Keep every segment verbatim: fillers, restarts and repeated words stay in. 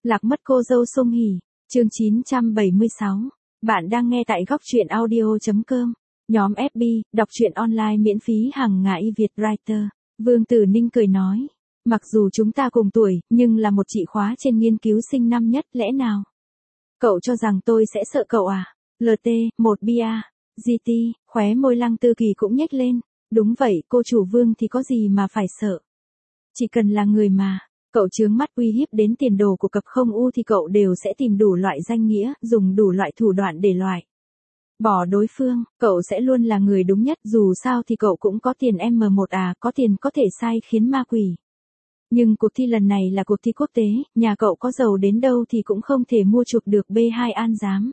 Lạc mất cô dâu Song Hỷ, chương chín trăm bảy mươi sáu. Bạn đang nghe tại góc truyện audio.com. Nhóm ép bê, đọc truyện online miễn phí hàng ngày Việt Writer. Vương Tử Ninh cười nói. Mặc dù chúng ta cùng tuổi, nhưng là một chị khóa trên nghiên cứu sinh năm nhất, lẽ nào? Cậu cho rằng tôi sẽ sợ cậu à? lờ tê, một bia, giê tê, khóe môi Lăng Tư Kỳ cũng nhếch lên. Đúng vậy, cô chủ Vương thì có gì mà phải sợ? Chỉ cần là người mà cậu chướng mắt uy hiếp đến tiền đồ của cặp không u thì cậu đều sẽ tìm đủ loại danh nghĩa, dùng đủ loại thủ đoạn để loại bỏ đối phương, cậu sẽ luôn là người đúng nhất, dù sao thì cậu cũng có tiền em một à, có tiền có thể sai khiến ma quỷ. Nhưng cuộc thi lần này là cuộc thi quốc tế, nhà cậu có giàu đến đâu thì cũng không thể mua chuộc được bê hai An Giám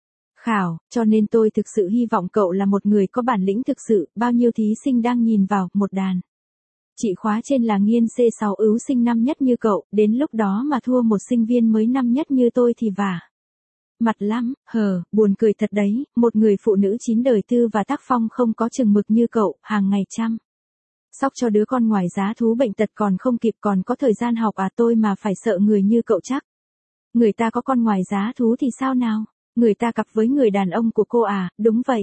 khảo, cho nên tôi thực sự hy vọng cậu là một người có bản lĩnh thực sự, bao nhiêu thí sinh đang nhìn vào, một đàn chị khóa trên là nghiên xê sáu ưu sinh năm nhất như cậu, đến lúc đó mà thua một sinh viên mới năm nhất như tôi thì vả mặt lắm, hờ, buồn cười thật đấy, một người phụ nữ chín đời tư và tác phong không có chừng mực như cậu, hàng ngày chăm sóc cho đứa con ngoài giá thú bệnh tật còn không kịp, còn có thời gian học à, tôi mà phải sợ người như cậu chắc. Người ta có con ngoài giá thú thì sao nào? Người ta cặp với người đàn ông của cô à, đúng vậy.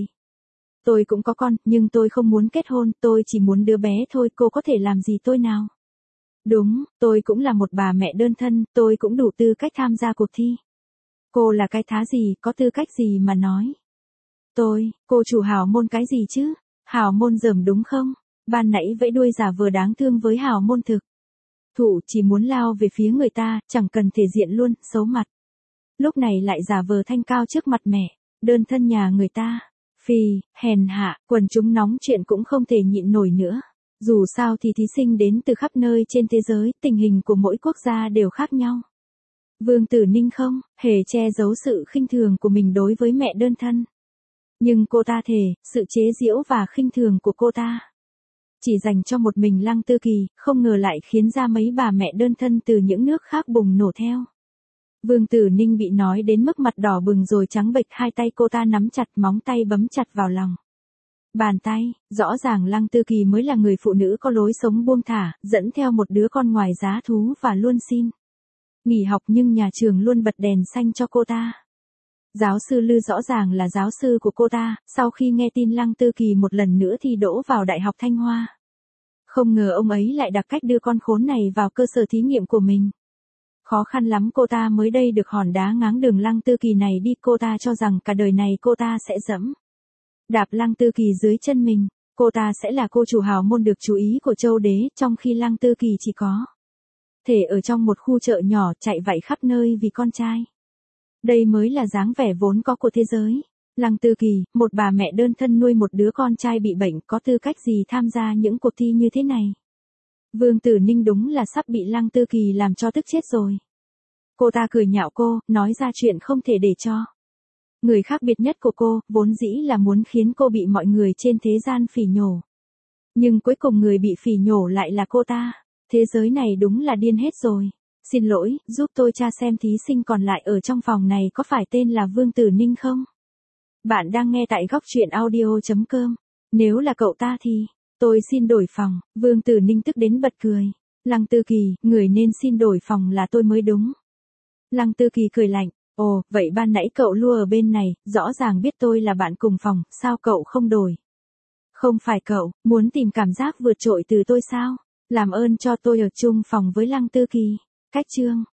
Tôi cũng có con, nhưng tôi không muốn kết hôn, tôi chỉ muốn đứa bé thôi, cô có thể làm gì tôi nào? Đúng, tôi cũng là một bà mẹ đơn thân, tôi cũng đủ tư cách tham gia cuộc thi. Cô là cái thá gì, có tư cách gì mà nói? Tôi, cô chủ hào môn cái gì chứ? Hào môn dởm đúng không? Ban nãy vẫy đuôi giả vờ đáng thương với hào môn thực thụ, chỉ muốn lao về phía người ta, chẳng cần thể diện luôn, xấu mặt. Lúc này lại giả vờ thanh cao trước mặt mẹ, đơn thân nhà người ta. Phì, hèn hạ, quần chúng nóng chuyện cũng không thể nhịn nổi nữa. Dù sao thì thí sinh đến từ khắp nơi trên thế giới, tình hình của mỗi quốc gia đều khác nhau. Vương Tử Ninh không hề che giấu sự khinh thường của mình đối với mẹ đơn thân. Nhưng cô ta thề, sự chế giễu và khinh thường của cô ta chỉ dành cho một mình Lăng Tư Kỳ, không ngờ lại khiến ra mấy bà mẹ đơn thân từ những nước khác bùng nổ theo. Vương Tử Ninh bị nói đến mức mặt đỏ bừng rồi trắng bệch, hai tay cô ta nắm chặt, móng tay bấm chặt vào lòng bàn tay, rõ ràng Lăng Tư Kỳ mới là người phụ nữ có lối sống buông thả, dẫn theo một đứa con ngoài giá thú và luôn xin nghỉ học, nhưng nhà trường luôn bật đèn xanh cho cô ta. Giáo sư Lư rõ ràng là giáo sư của cô ta, sau khi nghe tin Lăng Tư Kỳ một lần nữa thi đỗ vào Đại học Thanh Hoa. Không ngờ ông ấy lại đặt cách đưa con khốn này vào cơ sở thí nghiệm của mình. Khó khăn lắm cô ta mới đây được hòn đá ngáng đường Lăng Tư Kỳ này đi, cô ta cho rằng cả đời này cô ta sẽ dẫm đạp Lăng Tư Kỳ dưới chân mình, cô ta sẽ là cô chủ hào môn được chú ý của châu đế, trong khi Lăng Tư Kỳ chỉ có thể ở trong một khu chợ nhỏ chạy vạy khắp nơi vì con trai. Đây mới là dáng vẻ vốn có của thế giới. Lăng Tư Kỳ, một bà mẹ đơn thân nuôi một đứa con trai bị bệnh, có tư cách gì tham gia những cuộc thi như thế này? Vương Tử Ninh đúng là sắp bị Lăng Tư Kỳ làm cho tức chết rồi. Cô ta cười nhạo cô, nói ra chuyện không thể để cho người khác biệt nhất của cô, vốn dĩ là muốn khiến cô bị mọi người trên thế gian phỉ nhổ. Nhưng cuối cùng người bị phỉ nhổ lại là cô ta. Thế giới này đúng là điên hết rồi. Xin lỗi, giúp tôi tra xem thí sinh còn lại ở trong phòng này có phải tên là Vương Tử Ninh không? Bạn đang nghe tại góc truyện audio.com. Nếu là cậu ta thì, tôi xin đổi phòng. Vương Tử Ninh tức đến bật cười. Lăng Tư Kỳ, người nên xin đổi phòng là tôi mới đúng. Lăng Tư Kỳ cười lạnh. Ồ, vậy ban nãy cậu lua ở bên này, rõ ràng biết tôi là bạn cùng phòng, sao cậu không đổi? Không phải cậu, muốn tìm cảm giác vượt trội từ tôi sao? Làm ơn cho tôi ở chung phòng với Lăng Tư Kỳ. Cách chương.